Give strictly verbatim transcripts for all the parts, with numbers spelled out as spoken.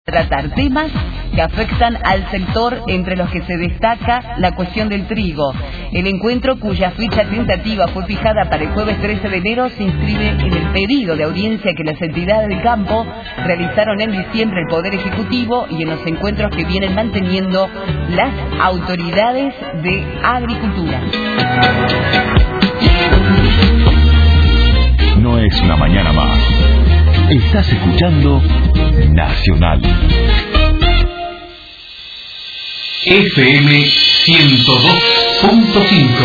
tratar temas que afectan al sector, entre los que se destaca la cuestión del trigo. El encuentro, cuya fecha tentativa fue fijada para el jueves trece de enero, se inscribe en el pedido de audiencia que las entidades del campo realizaron en diciembre el Poder Ejecutivo y en los encuentros que vienen manteniendo las autoridades de agricultura. No es una mañana más. Estás escuchando Nacional. F M ciento dos punto cinco.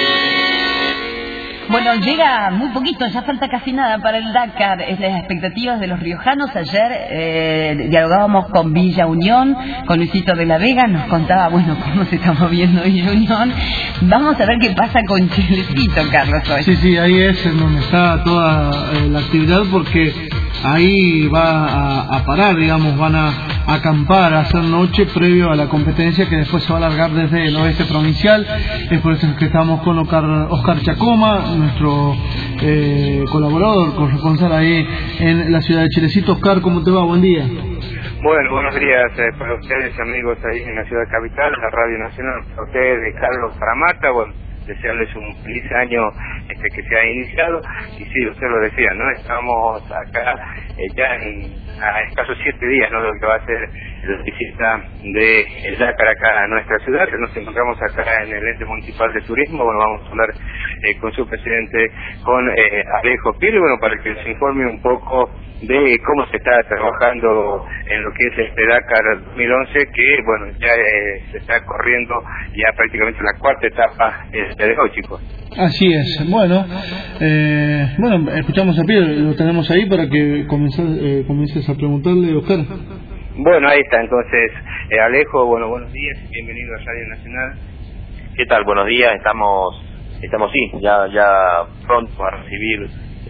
Bueno, llega muy poquito, ya falta casi nada para el Dakar. Es las expectativas de los riojanos. Ayer eh, dialogábamos con Villa Unión, con Luisito de la Vega, nos contaba, bueno, cómo se está moviendo Villa Unión. Vamos a ver qué pasa con Chilecito, Carlos, hoy. Sí, sí, ahí es en donde está toda eh, la actividad, porque ahí va a, a parar, digamos, van a acampar, a hacer noche previo a la competencia que después se va a alargar desde el oeste provincial. Es por eso que estamos con Oscar, Oscar Chacoma, nuestro eh, colaborador, corresponsal ahí en la ciudad de Chilecito. Oscar, ¿cómo te va? Buen día. Bueno, buenos días eh, para ustedes, amigos, ahí en la ciudad capital, la Radio Nacional, para ustedes, Carlos Paramata. Bueno, desearles un feliz año este que se ha iniciado. Y sí, usted lo decía, ¿no? Estamos acá eh, ya en, a escasos siete días, ¿no?, de lo que va a ser la visita de el Dakar acá a nuestra ciudad. Nos encontramos acá en el ente municipal de turismo. Bueno, vamos a hablar eh, con su presidente, con eh, Alejo Pili, bueno, para que nos informe un poco de cómo se está trabajando en lo que es este Dakar dos mil once, que bueno, ya eh, se está corriendo ya prácticamente la cuarta etapa eh, de hoy, chicos. Así es. Bueno, eh, bueno, escuchamos a Pili, lo tenemos ahí para que comiences, eh, comiences a preguntarle, Oscar. Bueno, ahí está, entonces, eh, Alejo, bueno, buenos días, bienvenido a Radio Nacional. ¿Qué tal? Buenos días, estamos, estamos sí, ya, ya pronto a recibir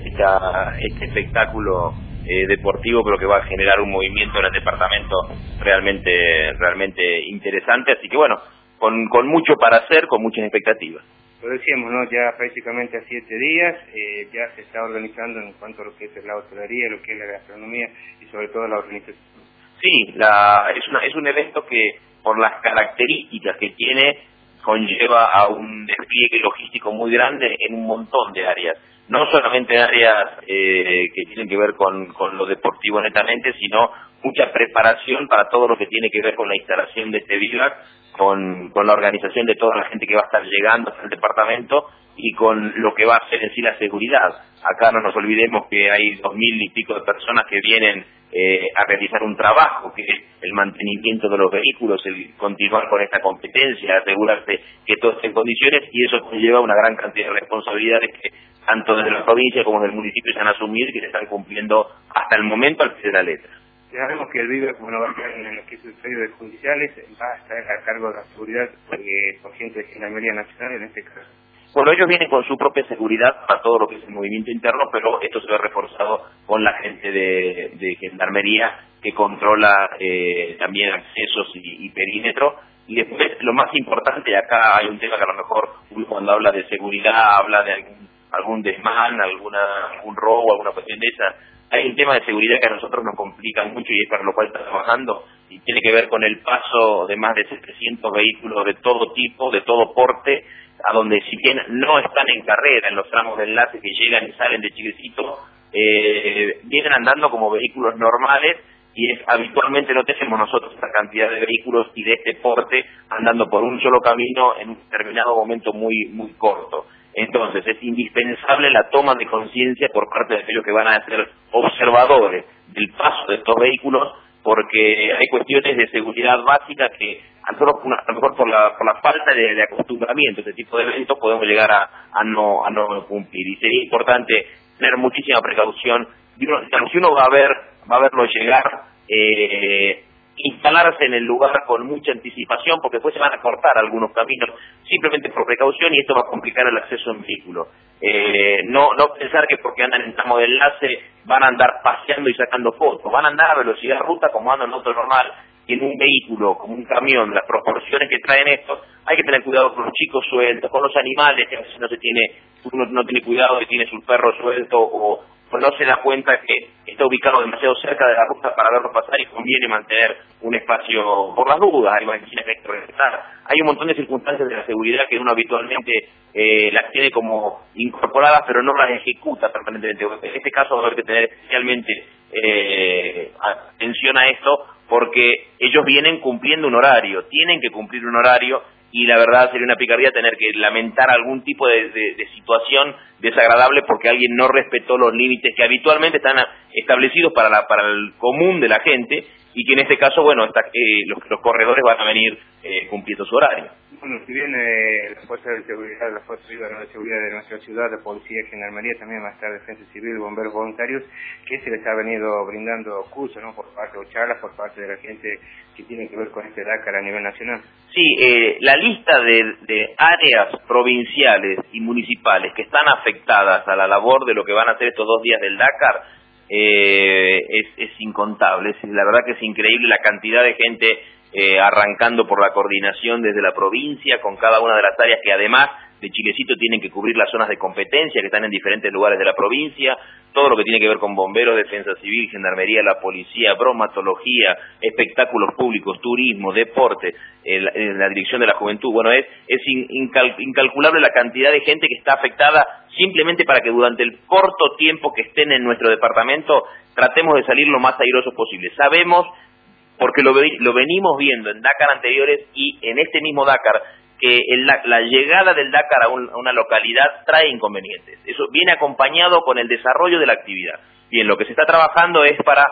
esta, este espectáculo eh, deportivo, pero que va a generar un movimiento en el departamento realmente, realmente interesante, así que bueno, con, con mucho para hacer, con muchas expectativas. Lo decíamos, ¿no? Ya prácticamente a siete días, eh, ya se está organizando en cuanto a lo que es la hotelería, lo que es la gastronomía y sobre todo la organización. Sí, la, es, una, es un evento que, por las características que tiene, conlleva a un despliegue logístico muy grande en un montón de áreas. No solamente áreas eh, que tienen que ver con, con lo deportivo netamente, sino mucha preparación para todo lo que tiene que ver con la instalación de este bivac, con, con la organización de toda la gente que va a estar llegando hasta el departamento y con lo que va a ser en sí la seguridad. Acá no nos olvidemos que hay dos mil y pico de personas que vienen eh, a realizar un trabajo, que es el mantenimiento de los vehículos, el continuar con esta competencia, asegurarse que todo esté en condiciones, y eso conlleva una gran cantidad de responsabilidades que tanto desde la provincia como desde el municipio se han asumido y que se están cumpliendo hasta el momento al pie de la letra. Sabemos que el bivac, bueno, va a estar en lo que es el predio de judiciales, va a estar a cargo de la seguridad eh, por gente de Gendarmería Nacional en este caso. Bueno, ellos vienen con su propia seguridad para todo lo que es el movimiento interno, pero esto se ve reforzado con la gente de, de Gendarmería que controla eh, también accesos y, y perímetro. Y después, lo más importante, y acá hay un tema que a lo mejor uno cuando habla de seguridad habla de algún, algún desmán, alguna, algún robo, alguna cuestión de esa. Hay un tema de seguridad que a nosotros nos complica mucho y es para lo cual está trabajando, y tiene que ver con el paso de más de setecientos vehículos de todo tipo, de todo porte, a donde si bien no están en carrera en los tramos de enlace que llegan y salen de Chilecito, eh, vienen andando como vehículos normales, y es, habitualmente no tenemos nosotros esta cantidad de vehículos y de este porte andando por un solo camino en un determinado momento muy muy corto. Entonces es indispensable la toma de conciencia por parte de aquellos que van a ser observadores del paso de estos vehículos, porque hay cuestiones de seguridad básica que a lo mejor por la, por la falta de, de acostumbramiento a este tipo de eventos podemos llegar a, a, no, a no cumplir, y sería importante tener muchísima precaución. Y uno, si uno va a ver, va a verlo llegar, eh, instalarse en el lugar con mucha anticipación, porque después se van a cortar algunos caminos simplemente por precaución y esto va a complicar el acceso en vehículo. Eh, no, no pensar que porque andan en tramo de enlace van a andar paseando y sacando fotos, van a andar a velocidad ruta como andan en otro normal, y en un vehículo, como un camión, las proporciones que traen estos, hay que tener cuidado con los chicos sueltos, con los animales, que a veces no se tiene, uno no tiene cuidado y tiene su perro suelto o no se da cuenta que está ubicado demasiado cerca de la ruta para verlo pasar y conviene mantener un espacio por las dudas, hay máquinas que hay que regresar. Hay un montón de circunstancias de la seguridad que uno habitualmente eh, las tiene como incorporadas, pero no las ejecuta permanentemente. En este caso va a haber que tener especialmente eh, atención a esto, porque ellos vienen cumpliendo un horario, tienen que cumplir un horario, y la verdad sería una picardía tener que lamentar algún tipo de, de, de situación desagradable porque alguien no respetó los límites que habitualmente están establecidos para la, para el común de la gente, y que en este caso, bueno, está, eh, los, los corredores van a venir eh, cumpliendo su horario. Bueno, si bien eh, las fuerzas de seguridad, las fuerzas de seguridad de nuestra ciudad, la policía, gendarmería, también va a estar defensa civil, bomberos voluntarios, que se les ha venido brindando cursos, ¿no?, por parte o charlas por parte de la gente que tiene que ver con este Dakar a nivel nacional. Sí, eh, la lista de, de áreas provinciales y municipales que están afectadas a la labor de lo que van a hacer estos dos días del Dakar eh, es, es incontable. Es, la verdad que es increíble la cantidad de gente eh, arrancando por la coordinación desde la provincia con cada una de las áreas que además de Chilecito tienen que cubrir las zonas de competencia que están en diferentes lugares de la provincia, todo lo que tiene que ver con bomberos, defensa civil, gendarmería, la policía, bromatología, espectáculos públicos, turismo, deporte, eh, la, eh, la dirección de la juventud. Bueno, es, es in, incal, incalculable la cantidad de gente que está afectada simplemente para que durante el corto tiempo que estén en nuestro departamento tratemos de salir lo más airosos posible. Sabemos, porque lo, lo venimos viendo en Dakar anteriores y en este mismo Dakar, que el, la, la llegada del Dakar a, un, a una localidad trae inconvenientes. Eso viene acompañado con el desarrollo de la actividad. Bien, lo que se está trabajando es para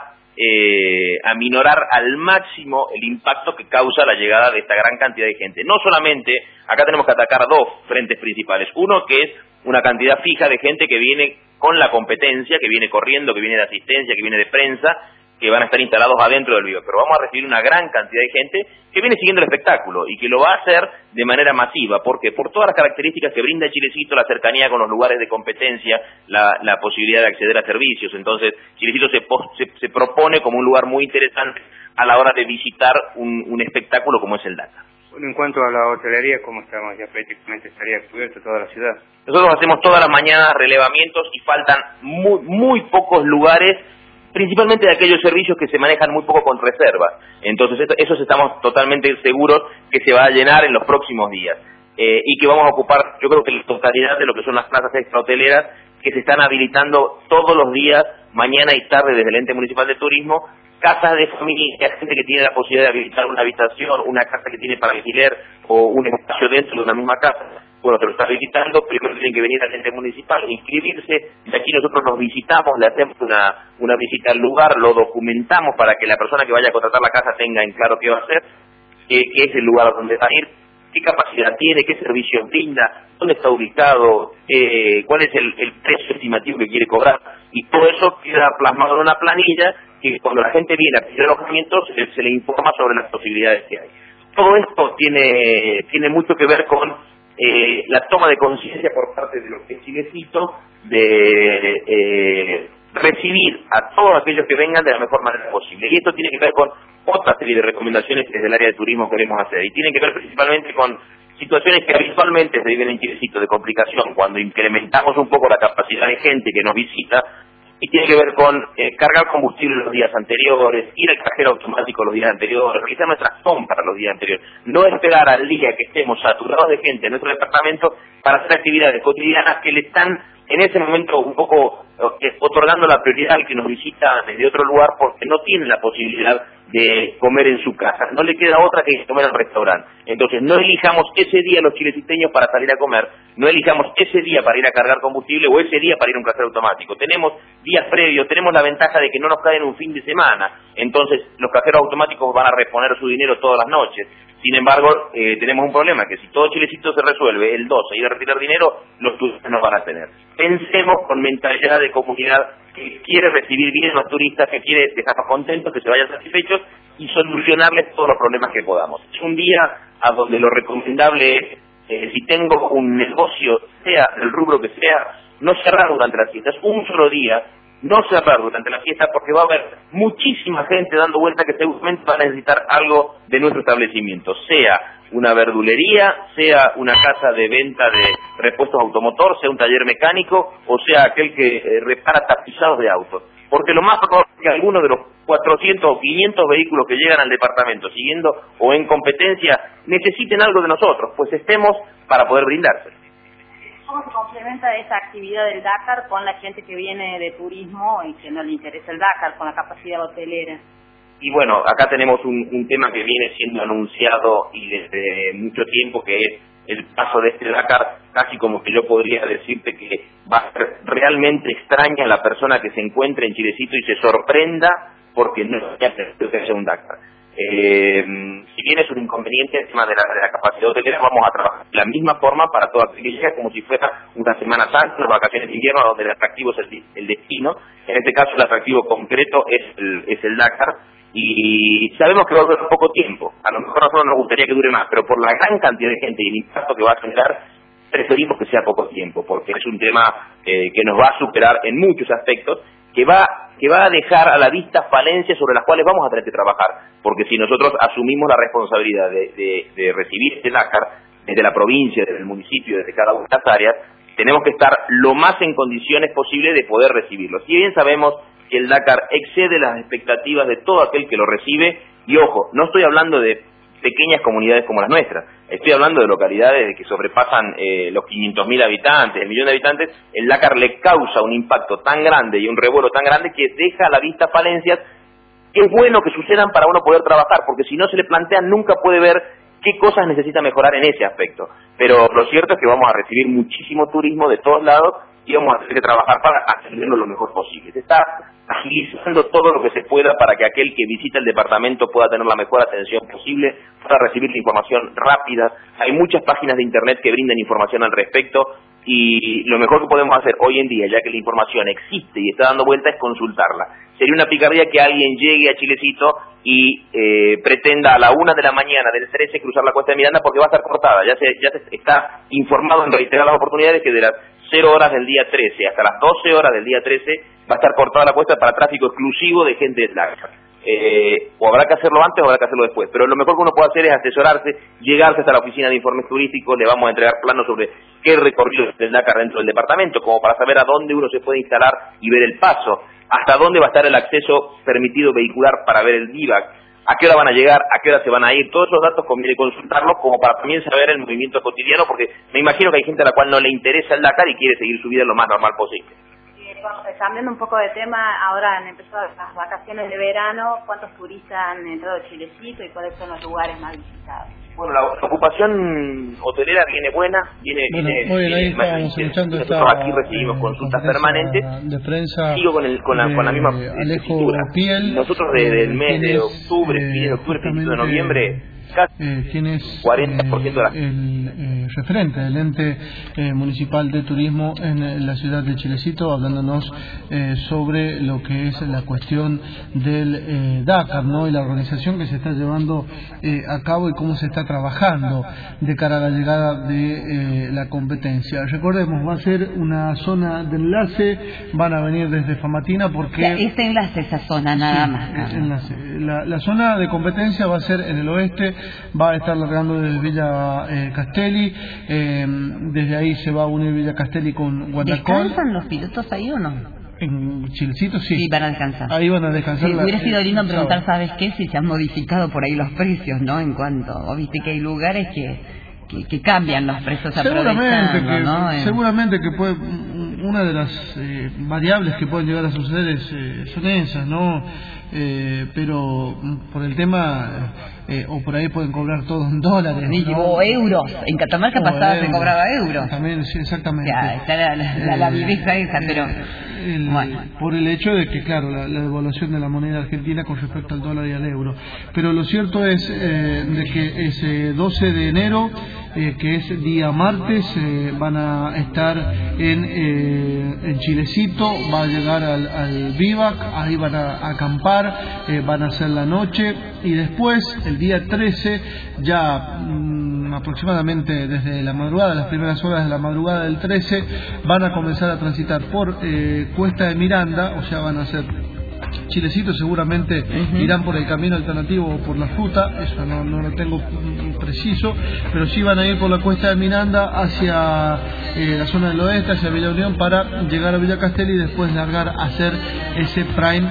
eh, aminorar al máximo el impacto que causa la llegada de esta gran cantidad de gente. No solamente, acá tenemos que atacar dos frentes principales. Uno, que es una cantidad fija de gente que viene con la competencia, que viene corriendo, que viene de asistencia, que viene de prensa, que van a estar instalados adentro del vivo, pero vamos a recibir una gran cantidad de gente que viene siguiendo el espectáculo y que lo va a hacer de manera masiva. ¿Por qué? Por todas las características que brinda Chilecito, la cercanía con los lugares de competencia, la, la posibilidad de acceder a servicios. Entonces, Chilecito se, se, se propone como un lugar muy interesante a la hora de visitar un, un espectáculo como es el Dakar. Bueno, en cuanto a la hotelería, ¿cómo estamos? Ya prácticamente estaría cubierto toda la ciudad. Nosotros hacemos todas las mañanas relevamientos y faltan muy, muy pocos lugares, principalmente de aquellos servicios que se manejan muy poco con reservas. Entonces, esto, esos estamos totalmente seguros que se va a llenar en los próximos días. Eh, y que vamos a ocupar, yo creo que la totalidad de lo que son las plazas extrahoteleras que se están habilitando todos los días, mañana y tarde, desde el Ente Municipal de Turismo, casas de familia, gente que tiene la posibilidad de habilitar una habitación, una casa que tiene para alquiler o un espacio dentro de una misma casa. Bueno, te lo está visitando, primero tienen que venir al ente municipal, inscribirse, de aquí nosotros nos visitamos, le hacemos una, una visita al lugar, lo documentamos para que la persona que vaya a contratar la casa tenga en claro qué va a hacer, qué, qué es el lugar donde va a ir, qué capacidad tiene, qué servicios brinda, dónde está ubicado, eh, cuál es el, el precio estimativo que quiere cobrar, y todo eso queda plasmado en una planilla que cuando la gente viene a pedir alojamiento se, se le informa sobre las posibilidades que hay. Todo esto tiene, tiene mucho que ver con Eh, la toma de conciencia por parte de los que es Chilecito de eh, recibir a todos aquellos que vengan de la mejor manera posible. Y esto tiene que ver con otra serie de recomendaciones que desde el área de turismo queremos hacer. Y tiene que ver principalmente con situaciones que habitualmente se viven en Chilecito de complicación, cuando incrementamos un poco la capacidad de gente que nos visita, y tiene que ver con eh, cargar combustible los días anteriores, ir al cajero automático los días anteriores, realizar nuestras compras los días anteriores, no esperar al día que estemos saturados de gente en nuestro departamento para hacer actividades cotidianas que le están en ese momento un poco eh, otorgando la prioridad al que nos visita desde otro lugar porque no tiene la posibilidad de comer en su casa, no le queda otra que comer en el restaurante. Entonces no elijamos ese día los chileciteños para salir a comer, no elijamos ese día para ir a cargar combustible o ese día para ir a un cajero automático. Tenemos días previos, tenemos la ventaja de que no nos cae en un fin de semana, entonces los cajeros automáticos van a reponer su dinero todas las noches. Sin embargo, eh, tenemos un problema, que si todo Chilecito se resuelve el doce y a retirar dinero, los turistas no van a tener. Pensemos con mentalidad de comunidad que quiere recibir bien a los turistas, que quiere dejarlos contentos, que se vayan satisfechos y solucionarles todos los problemas que podamos. Es un día a donde lo recomendable es, eh, si tengo un negocio, sea del rubro que sea, no cerrar durante las fiestas, un solo día, no cerrar durante la fiesta porque va a haber muchísima gente dando vuelta que seguramente va a necesitar algo de nuestro establecimiento, sea una verdulería, sea una casa de venta de repuestos automotor, sea un taller mecánico o sea aquel que eh, repara tapizados de autos. Porque lo más probable es que algunos de los cuatrocientos o quinientos vehículos que llegan al departamento siguiendo o en competencia necesiten algo de nosotros, pues estemos para poder brindárselo. ¿Cómo se complementa esa actividad del Dakar con la gente que viene de turismo y que no le interesa el Dakar, con la capacidad hotelera? Y bueno, acá tenemos un, un tema que viene siendo anunciado y desde mucho tiempo, que es el paso de este Dakar, casi como que yo podría decirte que va a ser realmente extraña la persona que se encuentre en Chilecito y se sorprenda porque no es un Dakar. Eh, si bien es un inconveniente el tema de la, de la capacidad hotelera, vamos a trabajar de la misma forma para todo aquel que llega, como si fuera una Semana Santa, unas vacaciones de invierno, donde el atractivo es el, el destino. En este caso el atractivo concreto es el, es el Dakar, y sabemos que va a durar poco tiempo. A lo mejor a nosotros nos gustaría que dure más, pero por la gran cantidad de gente y el impacto que va a generar, preferimos que sea poco tiempo, porque es un tema eh, que nos va a superar en muchos aspectos, que va que va a dejar a la vista falencias sobre las cuales vamos a tener que trabajar, porque si nosotros asumimos la responsabilidad de, de, de recibir este Dakar desde la provincia, desde el municipio, desde cada una de las áreas, tenemos que estar lo más en condiciones posible de poder recibirlo. Si bien sabemos que el Dakar excede las expectativas de todo aquel que lo recibe, y ojo, no estoy hablando de pequeñas comunidades como las nuestras, estoy hablando de localidades que sobrepasan eh, los quinientos mil habitantes, el millón de habitantes. El Dakar le causa un impacto tan grande y un revuelo tan grande que deja a la vista falencias que es bueno que sucedan para uno poder trabajar, porque si no se le plantean nunca puede ver qué cosas necesita mejorar en ese aspecto. Pero lo cierto es que vamos a recibir muchísimo turismo de todos lados y vamos a tener que trabajar para hacerlo lo mejor posible. Se está agilizando todo lo que se pueda para que aquel que visita el departamento pueda tener la mejor atención posible, pueda recibir la información rápida. Hay muchas páginas de internet que brindan información al respecto, y lo mejor que podemos hacer hoy en día, ya que la información existe y está dando vuelta, es consultarla. Sería una picardía que alguien llegue a Chilecito y eh, pretenda a la una de la mañana del trece cruzar la Cuesta de Miranda, porque va a estar cortada. Ya se, ya se está informado en reiteradas oportunidades que de las cero horas del día trece hasta las doce horas del día trece va a estar cortada la cuesta para tráfico exclusivo de gente de Dakar. Eh, o habrá que hacerlo antes o habrá que hacerlo después, pero lo mejor que uno puede hacer es asesorarse, llegarse hasta la oficina de informes turísticos. Le vamos a entregar planos sobre qué recorrido es el Dakar dentro del departamento, como para saber a dónde uno se puede instalar y ver el paso, hasta dónde va a estar el acceso permitido vehicular para ver el vivac, a qué hora van a llegar, a qué hora se van a ir. Todos esos datos conviene consultarlos como para también saber el movimiento cotidiano, porque me imagino que hay gente a la cual no le interesa el Dakar y quiere seguir su vida lo más normal posible. Cambiando un poco de tema, ahora han empezado las vacaciones de verano. ¿Cuántos turistas han entrado a Chilecito y cuáles son los lugares más visitados? Bueno, la, la ocupación hotelera viene buena, viene... Bueno, viene muy bien, ahí viene estábamos escuchando esta... Nosotros aquí recibimos eh, consultas permanentes. De prensa... Sigo con, el, con, la, con la misma Alejo Piel. Nosotros desde el mes de octubre, eh, fin de octubre, principio de noviembre... Eh, quien es cuarenta por ciento de la... eh, el eh, referente del ente eh, municipal de turismo en eh, la ciudad de Chilecito, hablándonos eh, sobre lo que es la cuestión del eh, Dakar, ¿no? Y la organización que se está llevando eh, a cabo y cómo se está trabajando de cara a la llegada de eh, la competencia. Recordemos, va a ser una zona de enlace, van a venir desde Famatina porque... Ya, este enlace, esa zona nada sí, más. Enlace. La, la zona de competencia va a ser en el oeste, va a estar largando desde Villa eh, Castelli, eh, desde ahí se va a unir Villa Castelli con Guatacol. ¿Descansan los pilotos ahí o no? En Chilecito sí. Sí, van a descansar. Ahí van a descansar. Sí, la, hubiera sido lindo eh, preguntar, ¿sabes qué? Si se han modificado por ahí los precios, ¿no? En cuanto, o viste que hay lugares que, que, que cambian los precios seguramente que, ¿no? Seguramente que puede, una de las eh, variables que pueden llegar a suceder es, eh, son esas, ¿no? Eh, pero por el tema eh, o por ahí pueden cobrar todo en dólares, ¿no? O euros. En Catamarca o pasada euros. se cobraba euros. También, sí, exactamente. Ya, está la, la, la, la viveza esa, pero el, bueno. Por el hecho de que, claro, la, la devaluación de la moneda argentina con respecto al dólar y al euro. Pero lo cierto es eh, de que ese doce de enero, eh, que es día martes, eh, van a estar en, eh, en Chilecito, va a llegar al, al vivac, ahí van a acampar, eh, van a hacer la noche, y después, el día trece, ya mmm, aproximadamente desde la madrugada, las primeras horas de la madrugada del trece, van a comenzar a transitar por eh, Cuesta de Miranda, o sea, van a ser Chilecito, seguramente uh-huh. irán por el camino alternativo o por la fruta, eso no, no lo tengo preciso, pero sí van a ir por la Cuesta de Miranda hacia eh, la zona del oeste, hacia Villa Unión, para llegar a Villa Castelli y después largar a hacer ese prime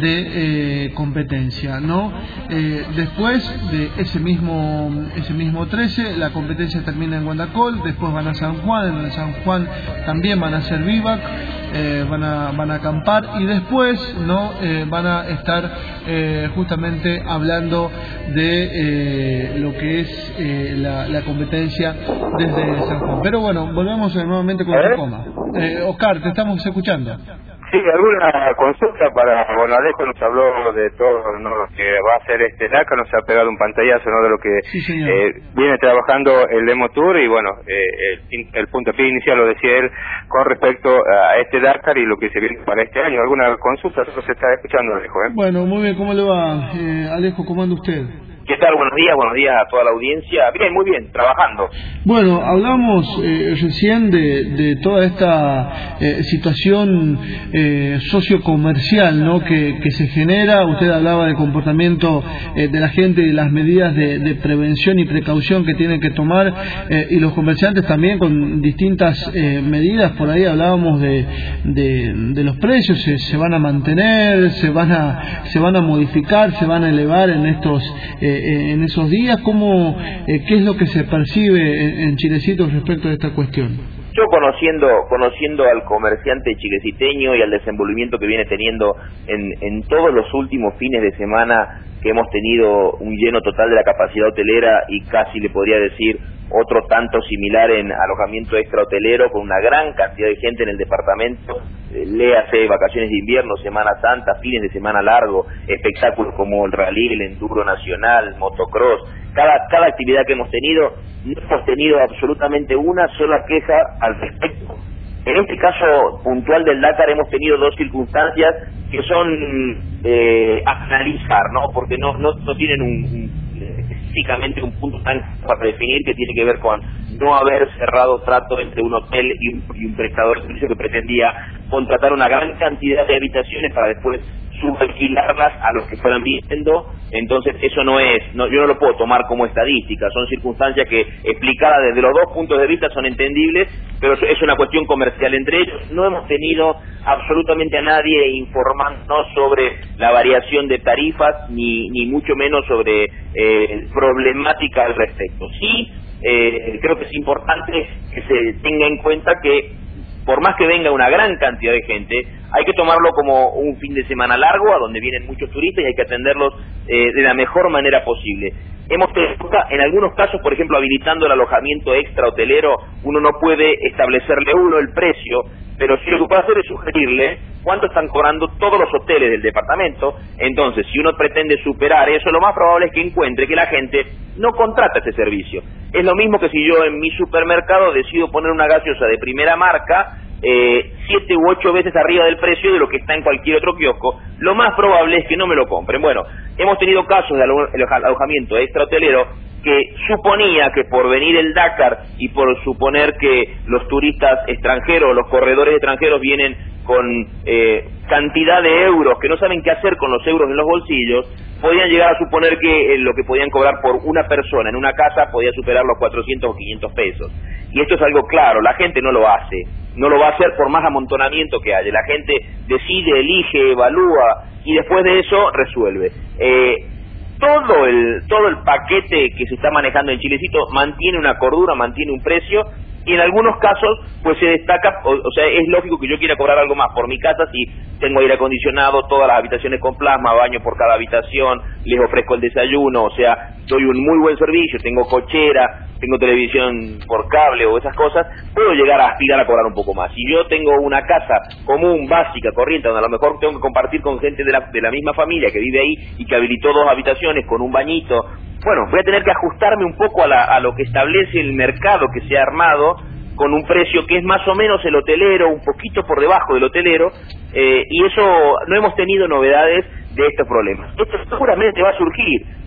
de eh, competencia, ¿no? Eh, después de ese mismo ese mismo trece, la competencia termina en Guandacol, después van a San Juan, en San Juan también van a hacer vivac, eh, van a van a acampar y después, ¿no? Eh, van a estar eh, justamente hablando de eh, lo que es eh, la, la competencia desde San Juan. Pero bueno, volvemos nuevamente con Tacoma. Eh, Oscar, te estamos escuchando. Sí, alguna consulta para, bueno, Alejo nos habló de todo, ¿no?, lo que va a hacer este Dakar, nos ha pegado un pantallazo, ¿no?, de lo que sí, eh, viene trabajando el Demo Tour y bueno, eh, el, el punto pie inicial lo decía él con respecto a este Dakar y lo que se viene para este año. ¿Alguna consulta? Eso se está escuchando, Alejo, ¿eh? Bueno, muy bien, ¿cómo le va, eh, Alejo? ¿Cómo anda usted? ¿Qué tal? Buenos días, buenos días a toda la audiencia. Bien, muy bien, trabajando. Bueno, hablamos eh, recién de, de toda esta eh, situación eh, sociocomercial, ¿no?, que, que se genera. Usted hablaba del comportamiento eh, de la gente y las medidas de, de prevención y precaución que tienen que tomar, eh, y los comerciantes también con distintas eh, medidas. Por ahí hablábamos de, de, de los precios, se, se van a mantener, se van a, se van a modificar, se van a elevar en estos eh, en esos días. ¿Cómo, eh, qué es lo que se percibe en, en Chilecito respecto a esta cuestión? Yo conociendo conociendo al comerciante chileciteño y al desenvolvimiento que viene teniendo en, en todos los últimos fines de semana, que hemos tenido un lleno total de la capacidad hotelera y casi le podría decir otro tanto similar en alojamiento extra hotelero, con una gran cantidad de gente en el departamento, eh, léase vacaciones de invierno, Semana Santa, fines de semana largo, espectáculos como el rally, el enduro nacional, motocross, cada, cada actividad que hemos tenido, no hemos tenido absolutamente una sola queja al respecto. En este caso puntual del Dakar hemos tenido dos circunstancias que son eh, a analizar, ¿no?, porque no, no, no tienen un, un específicamente un punto tan para definir, que tiene que ver con no haber cerrado trato entre un hotel y un, y un prestador de servicio que pretendía contratar una gran cantidad de habitaciones para después subalquilarlas a los que fueran viviendo. Entonces eso no es, no, yo no lo puedo tomar como estadística, son circunstancias que explicadas desde los dos puntos de vista son entendibles, pero es una cuestión comercial entre ellos. No hemos tenido absolutamente a nadie informándonos sobre la variación de tarifas, ni, ni mucho menos sobre eh, problemática al respecto. Sí, eh, creo que es importante que se tenga en cuenta que por más que venga una gran cantidad de gente, hay que tomarlo como un fin de semana largo, a donde vienen muchos turistas y hay que atenderlos eh, de la mejor manera posible. Hemos tenido, en algunos casos, por ejemplo, habilitando el alojamiento extra hotelero, uno no puede establecerle uno el precio, pero sí lo que puede hacer es sugerirle cuánto están cobrando todos los hoteles del departamento. Entonces, si uno pretende superar eso, lo más probable es que encuentre que la gente no contrata ese servicio. Es lo mismo que si yo en mi supermercado decido poner una gaseosa de primera marca, eh, siete u ocho veces arriba del precio de lo que está en cualquier otro kiosco, lo más probable es que no me lo compren. Bueno, hemos tenido casos de alojamiento extra hotelero que suponía que por venir el Dakar y por suponer que los turistas extranjeros, los corredores extranjeros vienen con eh, cantidad de euros que no saben qué hacer con los euros en los bolsillos, podían llegar a suponer que eh, lo que podían cobrar por una persona en una casa podía superar los cuatrocientos o quinientos pesos. Y esto es algo claro, la gente no lo hace, no lo va a hacer por más amontonamiento que haya. La gente decide, elige, evalúa y después de eso resuelve. Eh, todo el todo el paquete que se está manejando en Chilecito mantiene una cordura, mantiene un precio, y en algunos casos pues se destaca, o, o sea, es lógico que yo quiera cobrar algo más por mi casa si tengo aire acondicionado, todas las habitaciones con plasma, baño por cada habitación, les ofrezco el desayuno, o sea, doy un muy buen servicio, tengo cochera, tengo televisión por cable o esas cosas, puedo llegar a aspirar a cobrar un poco más. Si yo tengo una casa común, básica, corriente, donde a lo mejor tengo que compartir con gente de la, de la misma familia que vive ahí y que habilitó dos habitaciones con un bañito, bueno, voy a tener que ajustarme un poco a, la, a lo que establece el mercado que se ha armado, con un precio que es más o menos el hotelero, un poquito por debajo del hotelero, eh, y eso no hemos tenido novedades de estos problemas. Esto seguramente va a surgir,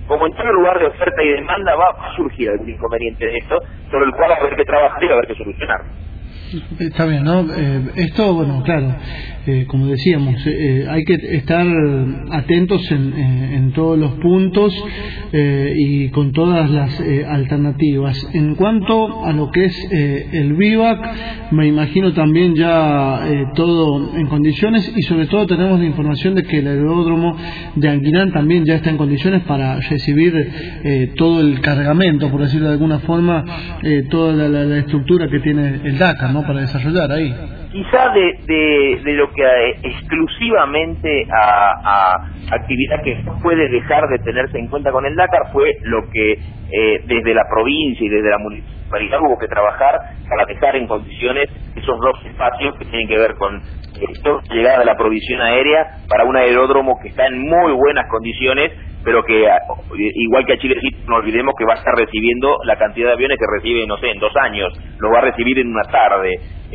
como en todo lugar de oferta y demanda va a surgir algún inconveniente de esto, sobre el cual va a haber que trabajar y va a haber que solucionar. Está bien, ¿no? Eh, esto, bueno, claro, eh, como decíamos, eh, hay que estar atentos en, eh, en todos los puntos eh, y con todas las eh, alternativas. En cuanto a lo que es eh, el vivac, me imagino también ya eh, todo en condiciones, y sobre todo tenemos la información de que el aeródromo de Anguinán también ya está en condiciones para recibir eh, todo el cargamento, por decirlo de alguna forma, eh, toda la, la, la estructura que tiene el Dakar, ¿no?, para desarrollar ahí. Quizá de, de, de lo que eh, exclusivamente a, a actividad que no puede dejar de tenerse en cuenta con el Dakar fue lo que eh, desde la provincia y desde la municipalidad hubo que trabajar para dejar en condiciones esos dos espacios que tienen que ver con esto, llegada de la provisión aérea para un aeródromo que está en muy buenas condiciones, pero que igual que a Chilecito, no olvidemos que va a estar recibiendo la cantidad de aviones que recibe, no sé, en dos años, lo va a recibir en una tarde,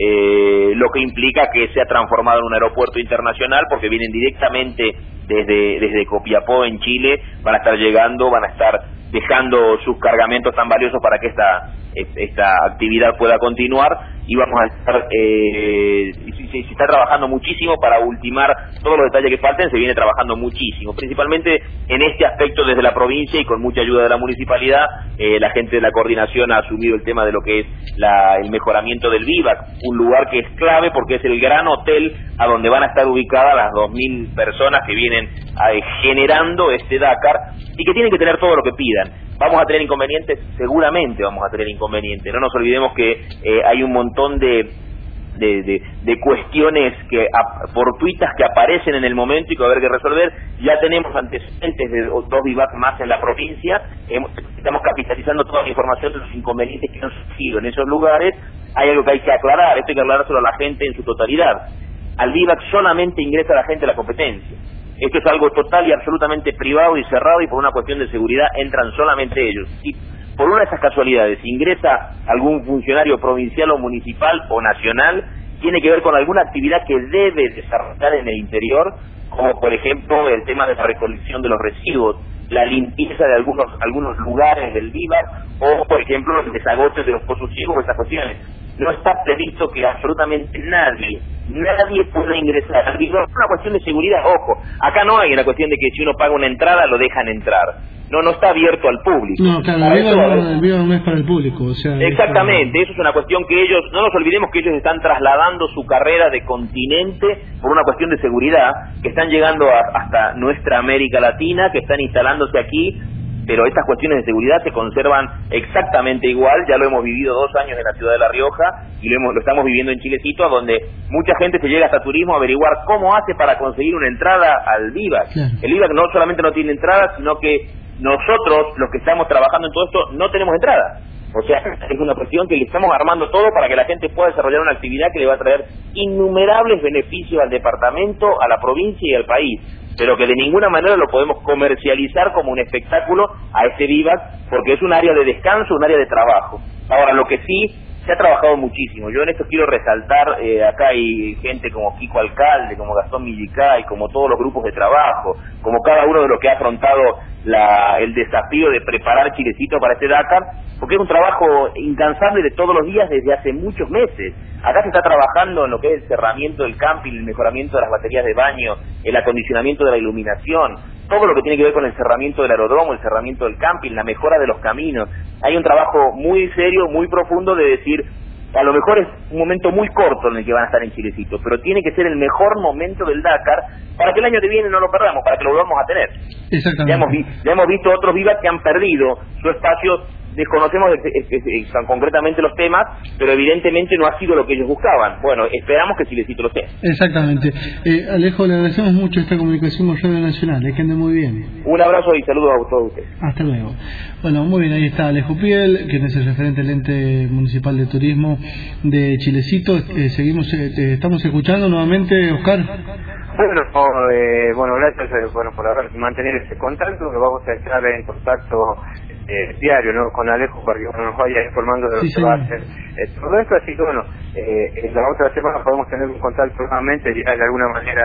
eh, lo que implica que se ha transformado en un aeropuerto internacional porque vienen directamente desde, desde Copiapó en Chile, van a estar llegando, van a estar dejando sus cargamentos tan valiosos para que esta esta actividad pueda continuar, y vamos a estar eh, se, se está trabajando muchísimo para ultimar todos los detalles que falten. Se viene trabajando muchísimo, principalmente en este aspecto desde la provincia y con mucha ayuda de la municipalidad. Eh, la gente de la coordinación ha asumido el tema de lo que es la, el mejoramiento del vivac, un lugar que es clave porque es el gran hotel a donde van a estar ubicadas las dos mil personas que vienen a, generando este Dakar, y que tienen que tener todo lo que pidan. ¿Vamos a tener inconvenientes? Seguramente vamos a tener inconvenientes. No nos olvidemos que eh, hay un montón de, de, de, de cuestiones que a, fortuitas que aparecen en el momento y que va a haber que resolver. Ya tenemos antecedentes de dos vivac más en la provincia. Hemos, estamos capitalizando toda la información de los inconvenientes que han surgido en esos lugares. Hay algo que hay que aclarar. Esto hay que aclarárselo a la gente en su totalidad. Al vivac solamente ingresa la gente de la competencia. Esto es algo total y absolutamente privado y cerrado, y por una cuestión de seguridad entran solamente ellos. Si por una de esas casualidades ingresa algún funcionario provincial o municipal o nacional, tiene que ver con alguna actividad que debe desarrollar en el interior, como por ejemplo el tema de la recolección de los residuos, la limpieza de algunos algunos lugares del vivac, o por ejemplo el desagote de los pozos ciegos, esas cuestiones. No está previsto que absolutamente nadie, nadie pueda ingresar al vivac. Es una cuestión de seguridad, ojo. Acá no hay una cuestión de que si uno paga una entrada lo dejan entrar. No, no está abierto al público. No, claro, el vivac no, el vivac no es para el público. O sea, exactamente, eso es una cuestión que ellos, no nos olvidemos que ellos están trasladando su carrera de continente por una cuestión de seguridad, que están llegando a, hasta nuestra América Latina, que están instalándose aquí, pero estas cuestiones de seguridad se conservan exactamente igual. Ya lo hemos vivido dos años en la ciudad de La Rioja y lo, hemos, lo estamos viviendo en Chilecito, donde mucha gente se llega hasta turismo a averiguar cómo hace para conseguir una entrada al vivac. Claro. El vivac no solamente no tiene entrada, sino que nosotros, los que estamos trabajando en todo esto, no tenemos entrada. O sea, es una cuestión que le estamos armando todo para que la gente pueda desarrollar una actividad que le va a traer innumerables beneficios al departamento, a la provincia y al país, pero que de ninguna manera lo podemos comercializar como un espectáculo a este vivac, porque es un área de descanso, un área de trabajo. Ahora, lo que sí, se ha trabajado muchísimo. Yo en esto quiero resaltar, eh, acá hay gente como Kiko Alcalde, como Gastón Millicay, como todos los grupos de trabajo, como cada uno de los que ha afrontado la, el desafío de preparar Chilecito para este Dakar, porque es un trabajo incansable de todos los días desde hace muchos meses. Acá se está trabajando en lo que es el cerramiento del camping, el mejoramiento de las baterías de baño, el acondicionamiento de la iluminación, todo lo que tiene que ver con el cerramiento del aeródromo, el cerramiento del camping, la mejora de los caminos. Hay un trabajo muy serio, muy profundo de decir, a lo mejor es un momento muy corto en el que van a estar en Chilecito, pero tiene que ser el mejor momento del Dakar para que el año que viene no lo perdamos, para que lo volvamos a tener. Exactamente. Ya hemos, vi, ya hemos visto otros vivac que han perdido su espacio. Desconocemos concretamente los temas, pero evidentemente no ha sido lo que ellos buscaban. Bueno, esperamos que Chilecito lo sea. Exactamente. Eh, Alejo, le agradecemos mucho esta comunicación con Radio Nacional. Eh, que ande muy bien. Un abrazo y saludos a todos ustedes. Hasta luego. Bueno, muy bien, ahí está Alejo Piel, quien es el referente del ente municipal de turismo de Chilecito. Eh, seguimos, eh, estamos escuchando nuevamente, Oscar. Bueno, eh, bueno, gracias eh, bueno, por haber mantener este contacto, que vamos a estar en contacto eh, diario, ¿no?, con Alejo para que nos vaya informando de lo sí, que va a hacer eh, todo esto. Así que bueno, eh, en la otra semana podemos tener un contacto nuevamente y de alguna manera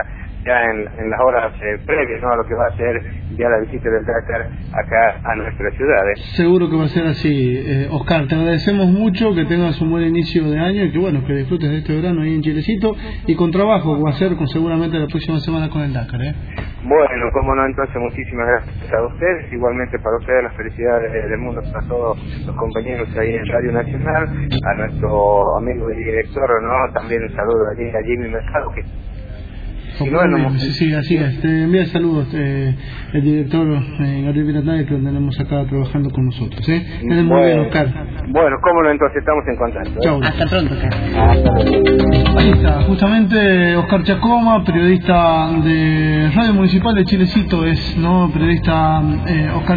ya en, en las horas eh, previas, ¿no?, a lo que va a ser ya la visita del Dakar acá a nuestra ciudad. ¿eh? Seguro que va a ser así, eh, Oscar. Te agradecemos mucho, que tengas un buen inicio de año y que bueno, que disfrutes de este verano ahí en Chilecito y con trabajo que va a ser con seguramente la próxima semana con el Dakar. ¿eh? Bueno, cómo no, entonces muchísimas gracias a ustedes, igualmente para ustedes las felicidades del mundo para todos los compañeros ahí en Radio Nacional, a nuestro amigo y director, ¿no?, también un saludo allí a Jimmy Mercado, que si no, no, sí, sí, así es. Te envía saludos eh, el director eh, Gabriel Viratnay, que lo tenemos acá trabajando con nosotros. ¿eh? Es muy bueno, bien, Oscar. Bueno, cómo no, entonces estamos en contacto. ¿eh? Chau. Hasta pronto, Oscar. Ahí está, justamente Oscar Chacoma, periodista de Radio Municipal de Chilecito, es, ¿no? Periodista eh, Oscar